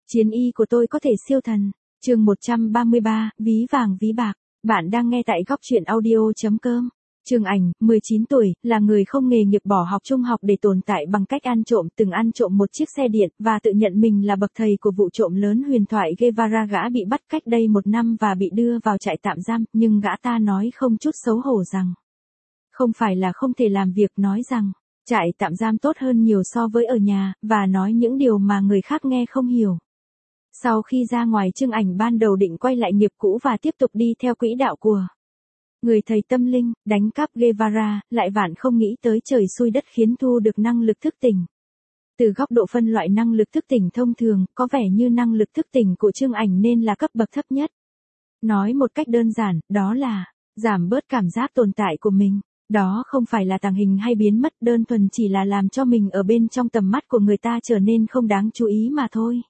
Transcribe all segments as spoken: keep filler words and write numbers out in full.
Chiến y của tôi có thể siêu thần. Chương một trăm ba mươi ba, ví vàng ví bạc. Bạn đang nghe tại góc truyện audio chấm com. Trương Ảnh, mười chín tuổi, là người không nghề nghiệp bỏ học trung học để tồn tại bằng cách ăn trộm, từng ăn trộm một chiếc xe điện và tự nhận mình là bậc thầy của vụ trộm lớn huyền thoại Guevara. Gã bị bắt cách đây một năm và bị đưa vào trại tạm giam, nhưng gã ta nói không chút xấu hổ rằng không phải là không thể làm việc, nói rằng trại tạm giam tốt hơn nhiều so với ở nhà, và nói những điều mà người khác nghe không hiểu. Sau khi ra ngoài, Trương Ảnh ban đầu định quay lại nghiệp cũ và tiếp tục đi theo quỹ đạo của người thầy tâm linh, đánh cắp Guevara, lại vạn không nghĩ tới trời xui đất khiến thu được năng lực thức tỉnh. Từ góc độ phân loại năng lực thức tỉnh thông thường, có vẻ như năng lực thức tỉnh của Trương Ảnh nên là cấp bậc thấp nhất. Nói một cách đơn giản, đó là giảm bớt cảm giác tồn tại của mình. Đó không phải là tàng hình hay biến mất, đơn thuần chỉ là làm cho mình ở bên trong tầm mắt của người ta trở nên không đáng chú ý mà thôi.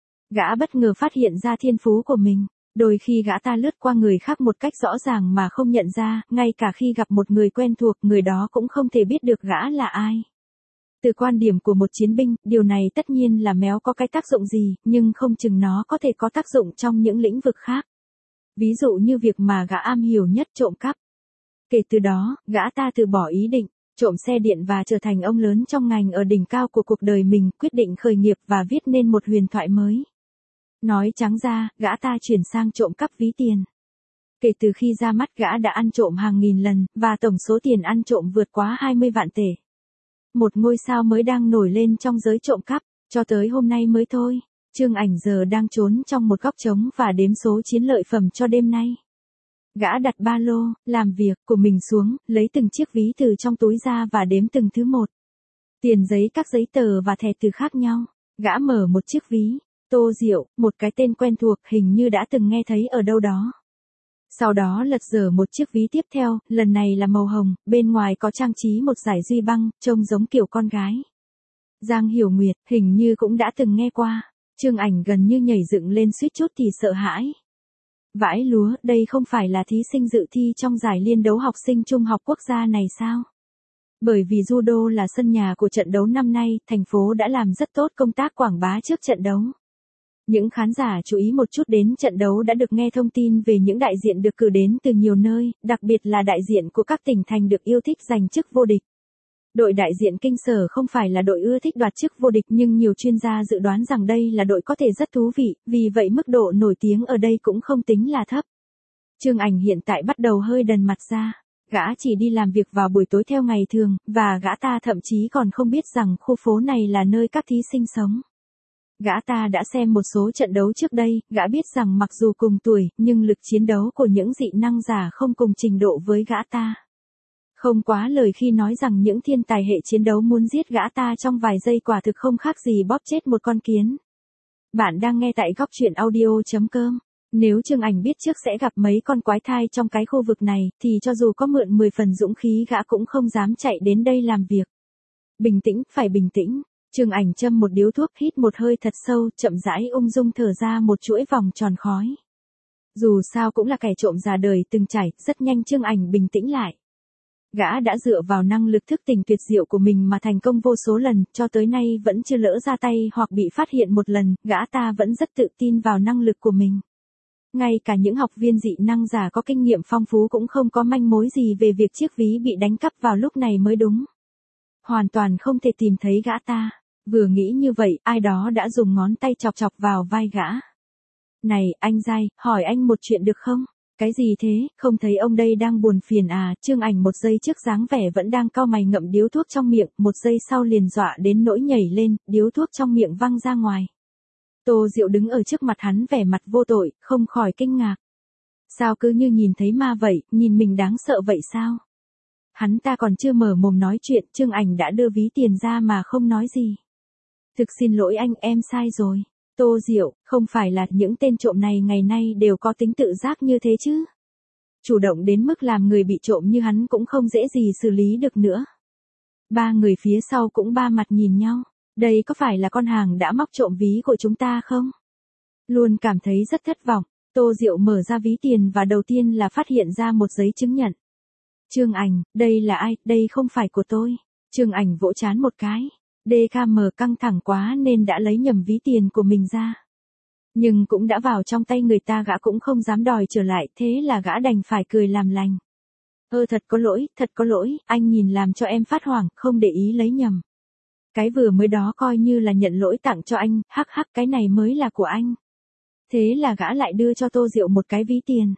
Gã bất ngờ phát hiện ra thiên phú của mình. Đôi khi gã ta lướt qua người khác một cách rõ ràng mà không nhận ra, ngay cả khi gặp một người quen thuộc, người đó cũng không thể biết được gã là ai. Từ quan điểm của một chiến binh, điều này tất nhiên là méo có cái tác dụng gì, nhưng không chừng nó có thể có tác dụng trong những lĩnh vực khác. Ví dụ như việc mà gã am hiểu nhất, trộm cắp. Kể từ đó, gã ta từ bỏ ý định trộm xe điện và trở thành ông lớn trong ngành ở đỉnh cao của cuộc đời mình, quyết định khởi nghiệp và viết nên một huyền thoại mới. Nói trắng ra, gã ta chuyển sang trộm cắp ví tiền. Kể từ khi ra mắt, gã đã ăn trộm hàng nghìn lần, và tổng số tiền ăn trộm vượt quá hai mươi vạn tệ. Một ngôi sao mới đang nổi lên trong giới trộm cắp, cho tới hôm nay mới thôi. Trương Ảnh giờ đang trốn trong một góc trống và đếm số chiến lợi phẩm cho đêm nay. Gã đặt ba lô, làm việc của mình xuống, lấy từng chiếc ví từ trong túi ra và đếm từng thứ một. Tiền giấy, các giấy tờ và thẻ từ khác nhau. Gã mở một chiếc ví. Tô Diệu, một cái tên quen thuộc, hình như đã từng nghe thấy ở đâu đó. Sau đó lật dở một chiếc ví tiếp theo, lần này là màu hồng, bên ngoài có trang trí một dải duy băng, trông giống kiểu con gái. Giang Hiểu Nguyệt, hình như cũng đã từng nghe qua. Trương Ảnh gần như nhảy dựng lên suýt chút thì sợ hãi. Vãi lúa, đây không phải là thí sinh dự thi trong giải liên đấu học sinh trung học quốc gia này sao? Bởi vì judo là sân nhà của trận đấu năm nay, thành phố đã làm rất tốt công tác quảng bá trước trận đấu. Những khán giả chú ý một chút đến trận đấu đã được nghe thông tin về những đại diện được cử đến từ nhiều nơi, đặc biệt là đại diện của các tỉnh thành được yêu thích giành chức vô địch. Đội đại diện Kinh Sở không phải là đội ưa thích đoạt chức vô địch, nhưng nhiều chuyên gia dự đoán rằng đây là đội có thể rất thú vị, vì vậy mức độ nổi tiếng ở đây cũng không tính là thấp. Trương Ảnh hiện tại bắt đầu hơi đần mặt ra. Gã chỉ đi làm việc vào buổi tối theo ngày thường, và gã ta thậm chí còn không biết rằng khu phố này là nơi các thí sinh sống. Gã ta đã xem một số trận đấu trước đây, gã biết rằng mặc dù cùng tuổi, nhưng lực chiến đấu của những dị năng giả không cùng trình độ với gã ta. Không quá lời khi nói rằng những thiên tài hệ chiến đấu muốn giết gã ta trong vài giây quả thực không khác gì bóp chết một con kiến. Bạn đang nghe tại góc truyện audio chấm com. Nếu Trương Ảnh biết trước sẽ gặp mấy con quái thai trong cái khu vực này, thì cho dù có mượn mười phần dũng khí gã cũng không dám chạy đến đây làm việc. Bình tĩnh, phải bình tĩnh. Trương Ảnh châm một điếu thuốc, hít một hơi thật sâu, chậm rãi ung dung thở ra một chuỗi vòng tròn khói. Dù sao cũng là kẻ trộm già đời từng trải, rất nhanh Trương Ảnh bình tĩnh lại. Gã đã dựa vào năng lực thức tỉnh tuyệt diệu của mình mà thành công vô số lần, cho tới nay vẫn chưa lỡ ra tay hoặc bị phát hiện một lần, gã ta vẫn rất tự tin vào năng lực của mình. Ngay cả những học viên dị năng giả có kinh nghiệm phong phú cũng không có manh mối gì về việc chiếc ví bị đánh cắp vào lúc này mới đúng. Hoàn toàn không thể tìm thấy gã ta. Vừa nghĩ như vậy, ai đó đã dùng ngón tay chọc chọc vào vai gã. Này, anh Giai, hỏi anh một chuyện được không? Cái gì thế, không thấy ông đây đang buồn phiền à? Trương Ảnh một giây trước dáng vẻ vẫn đang cau mày ngậm điếu thuốc trong miệng, một giây sau liền dọa đến nỗi nhảy lên, điếu thuốc trong miệng văng ra ngoài. Tô Diệu đứng ở trước mặt hắn vẻ mặt vô tội, không khỏi kinh ngạc. Sao cứ như nhìn thấy ma vậy, nhìn mình đáng sợ vậy sao? Hắn ta còn chưa mở mồm nói chuyện, Trương Ảnh đã đưa ví tiền ra mà không nói gì. Thực xin lỗi anh, em sai rồi. Tô Diệu, không phải là những tên trộm này ngày nay đều có tính tự giác như thế chứ? Chủ động đến mức làm người bị trộm như hắn cũng không dễ gì xử lý được nữa. Ba người phía sau cũng ba mặt nhìn nhau. Đây có phải là con hàng đã móc trộm ví của chúng ta không? Luôn cảm thấy rất thất vọng. Tô Diệu mở ra ví tiền và đầu tiên là phát hiện ra một giấy chứng nhận. Trương Ảnh, đây là ai, đây không phải của tôi. Trương Ảnh vỗ trán một cái. đê ca em căng thẳng quá nên đã lấy nhầm ví tiền của mình ra. Nhưng cũng đã vào trong tay người ta, gã cũng không dám đòi trở lại, thế là gã đành phải cười làm lành. Ơ thật có lỗi, thật có lỗi, anh nhìn làm cho em phát hoảng, không để ý lấy nhầm. Cái vừa mới đó coi như là nhận lỗi tặng cho anh, hắc hắc, cái này mới là của anh. Thế là gã lại đưa cho Tô Diệu một cái ví tiền.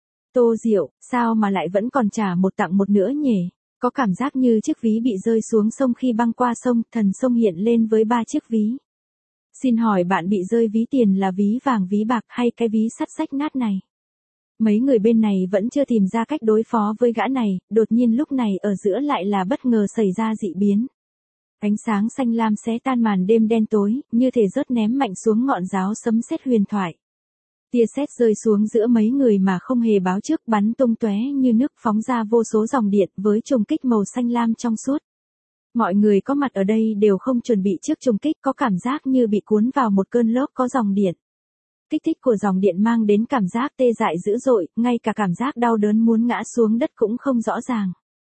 Tô Diệu, sao mà lại vẫn còn trả một tặng một nữa nhỉ? Có cảm giác như chiếc ví bị rơi xuống sông khi băng qua sông, thần sông hiện lên với ba chiếc ví. Xin hỏi bạn bị rơi ví tiền là ví vàng ví bạc hay cái ví sắt rách nát này? Mấy người bên này vẫn chưa tìm ra cách đối phó với gã này, đột nhiên lúc này ở giữa lại là bất ngờ xảy ra dị biến. Ánh sáng xanh lam xé tan màn đêm đen tối, như thể rớt ném mạnh xuống ngọn giáo sấm sét huyền thoại. Tia sét rơi xuống giữa mấy người mà không hề báo trước, bắn tung tóe như nước, phóng ra vô số dòng điện với trùng kích màu xanh lam trong suốt. Mọi người có mặt ở đây đều không chuẩn bị trước trùng kích, có cảm giác như bị cuốn vào một cơn lốc có dòng điện. Kích thích của dòng điện mang đến cảm giác tê dại dữ dội, ngay cả cảm giác đau đớn muốn ngã xuống đất cũng không rõ ràng.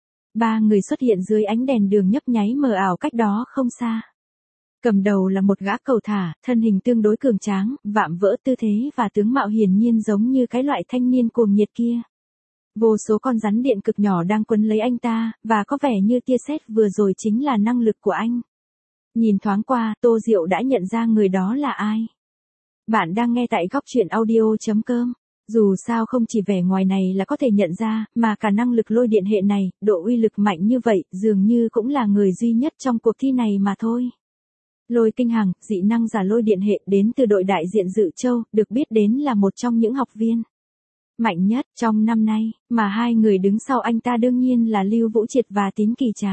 Ba người xuất hiện dưới ánh đèn đường nhấp nháy mờ ảo cách đó không xa. Cầm đầu là một gã cầu thả, thân hình tương đối cường tráng, vạm vỡ tư thế và tướng mạo hiển nhiên giống như cái loại thanh niên cuồng nhiệt kia. Vô số con rắn điện cực nhỏ đang quấn lấy anh ta, và có vẻ như tia sét vừa rồi chính là năng lực của anh. Nhìn thoáng qua, Tô Diệu đã nhận ra người đó là ai. Bạn đang nghe tại góc truyện audio chấm com. Dù sao không chỉ vẻ ngoài này là có thể nhận ra, mà cả năng lực lôi điện hệ này, độ uy lực mạnh như vậy, dường như cũng là người duy nhất trong cuộc thi này mà thôi. Lôi Kinh Hằng, dị năng giả lôi điện hệ, đến từ đội đại diện Dự Châu, được biết đến là một trong những học viên mạnh nhất trong năm nay, mà hai người đứng sau anh ta đương nhiên là Lưu Vũ Triệt và Tín Kỳ Trá.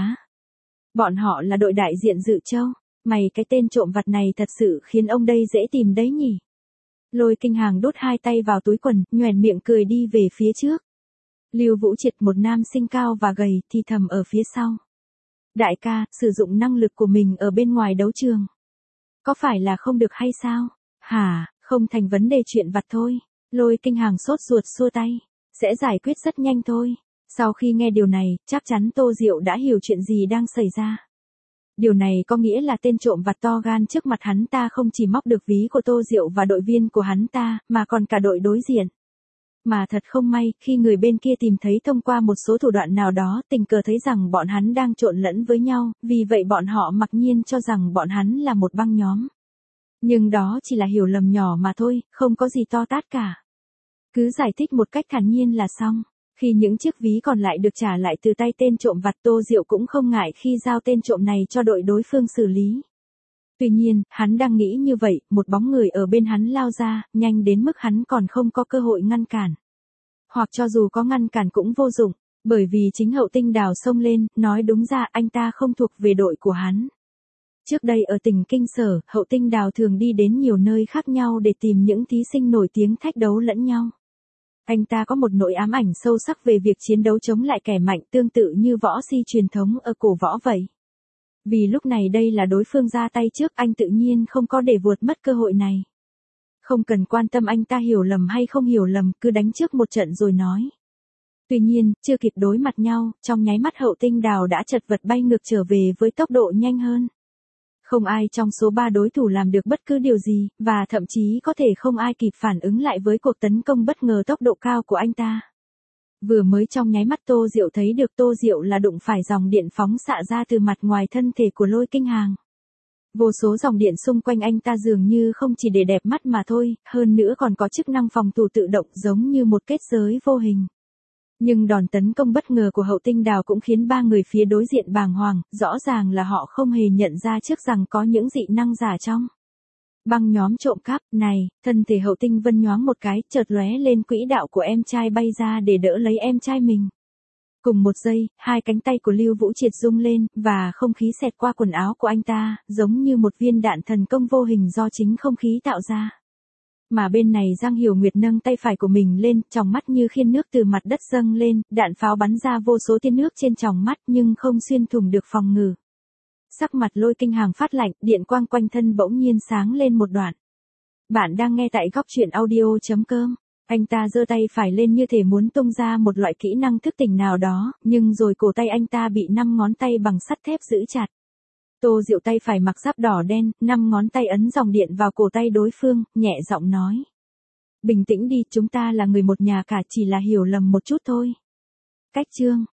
Bọn họ là đội đại diện Dự Châu. Mày, cái tên trộm vặt này thật sự khiến ông đây dễ tìm đấy nhỉ. Lôi Kinh Hằng đút hai tay vào túi quần, nhoẻn miệng cười đi về phía trước. Lưu Vũ Triệt, một nam sinh cao và gầy, thì thầm ở phía sau. Đại ca, sử dụng năng lực của mình ở bên ngoài đấu trường. Có phải là không được hay sao? Hả, không thành vấn đề, chuyện vặt thôi. Lôi Kinh Hằng sốt ruột xua tay. Sẽ giải quyết rất nhanh thôi. Sau khi nghe điều này, chắc chắn Tô Diệu đã hiểu chuyện gì đang xảy ra. Điều này có nghĩa là tên trộm vặt to gan trước mặt hắn ta không chỉ móc được ví của Tô Diệu và đội viên của hắn ta, mà còn cả đội đối diện. Mà thật không may, khi người bên kia tìm thấy thông qua một số thủ đoạn nào đó, tình cờ thấy rằng bọn hắn đang trộn lẫn với nhau, vì vậy bọn họ mặc nhiên cho rằng bọn hắn là một băng nhóm. Nhưng đó chỉ là hiểu lầm nhỏ mà thôi, không có gì to tát cả. Cứ giải thích một cách thản nhiên là xong. Khi những chiếc ví còn lại được trả lại từ tay tên trộm vặt, Tô Diệu cũng không ngại khi giao tên trộm này cho đội đối phương xử lý. Tuy nhiên, hắn đang nghĩ như vậy, một bóng người ở bên hắn lao ra, nhanh đến mức hắn còn không có cơ hội ngăn cản. Hoặc cho dù có ngăn cản cũng vô dụng, bởi vì chính Hậu Tinh Đào xông lên, nói đúng ra anh ta không thuộc về đội của hắn. Trước đây ở tỉnh Kinh Sở, Hậu Tinh Đào thường đi đến nhiều nơi khác nhau để tìm những thí sinh nổi tiếng thách đấu lẫn nhau. Anh ta có một nỗi ám ảnh sâu sắc về việc chiến đấu chống lại kẻ mạnh, tương tự như võ si truyền thống ở cổ võ vậy. Vì lúc này đây là đối phương ra tay trước, anh tự nhiên không có để vượt mất cơ hội này. Không cần quan tâm anh ta hiểu lầm hay không hiểu lầm, cứ đánh trước một trận rồi nói. Tuy nhiên, chưa kịp đối mặt nhau, trong nháy mắt Hậu Tinh Đào đã chật vật bay ngược trở về với tốc độ nhanh hơn. Không ai trong số ba đối thủ làm được bất cứ điều gì, và thậm chí có thể không ai kịp phản ứng lại với cuộc tấn công bất ngờ tốc độ cao của anh ta. Vừa mới trong nháy mắt Tô Diệu thấy được Tô Diệu là đụng phải dòng điện phóng xạ ra từ mặt ngoài thân thể của Lôi Kinh Hằng. Vô số dòng điện xung quanh anh ta dường như không chỉ để đẹp mắt mà thôi, hơn nữa còn có chức năng phòng thủ tự động giống như một kết giới vô hình. Nhưng đòn tấn công bất ngờ của Hậu Tinh Đào cũng khiến ba người phía đối diện bàng hoàng, rõ ràng là họ không hề nhận ra trước rằng có những dị năng giả trong băng nhóm trộm cắp này. Thân thể Hậu Tinh Vân nhoáng một cái, chợt lóe lên quỹ đạo của em trai bay ra để đỡ lấy em trai mình. Cùng một giây, hai cánh tay của Lưu Vũ Triệt rung lên, và không khí xẹt qua quần áo của anh ta, giống như một viên đạn thần công vô hình do chính không khí tạo ra. Mà bên này Giang Hiểu Nguyệt nâng tay phải của mình lên, tròng mắt như khiên nước từ mặt đất dâng lên, đạn pháo bắn ra vô số tia nước trên tròng mắt nhưng không xuyên thủng được phòng ngự. Sắc mặt Lôi Kinh Hằng phát lạnh, điện quang quanh thân bỗng nhiên sáng lên một đoạn. Bạn đang nghe tại góc truyện audio chấm com. Anh ta giơ tay phải lên như thể muốn tung ra một loại kỹ năng thức tỉnh nào đó, nhưng rồi cổ tay anh ta bị năm ngón tay bằng sắt thép giữ chặt. Tô Diệu tay phải mặc giáp đỏ đen, năm ngón tay ấn dòng điện vào cổ tay đối phương, nhẹ giọng nói. Bình tĩnh đi, chúng ta là người một nhà cả, chỉ là hiểu lầm một chút thôi. Cách chương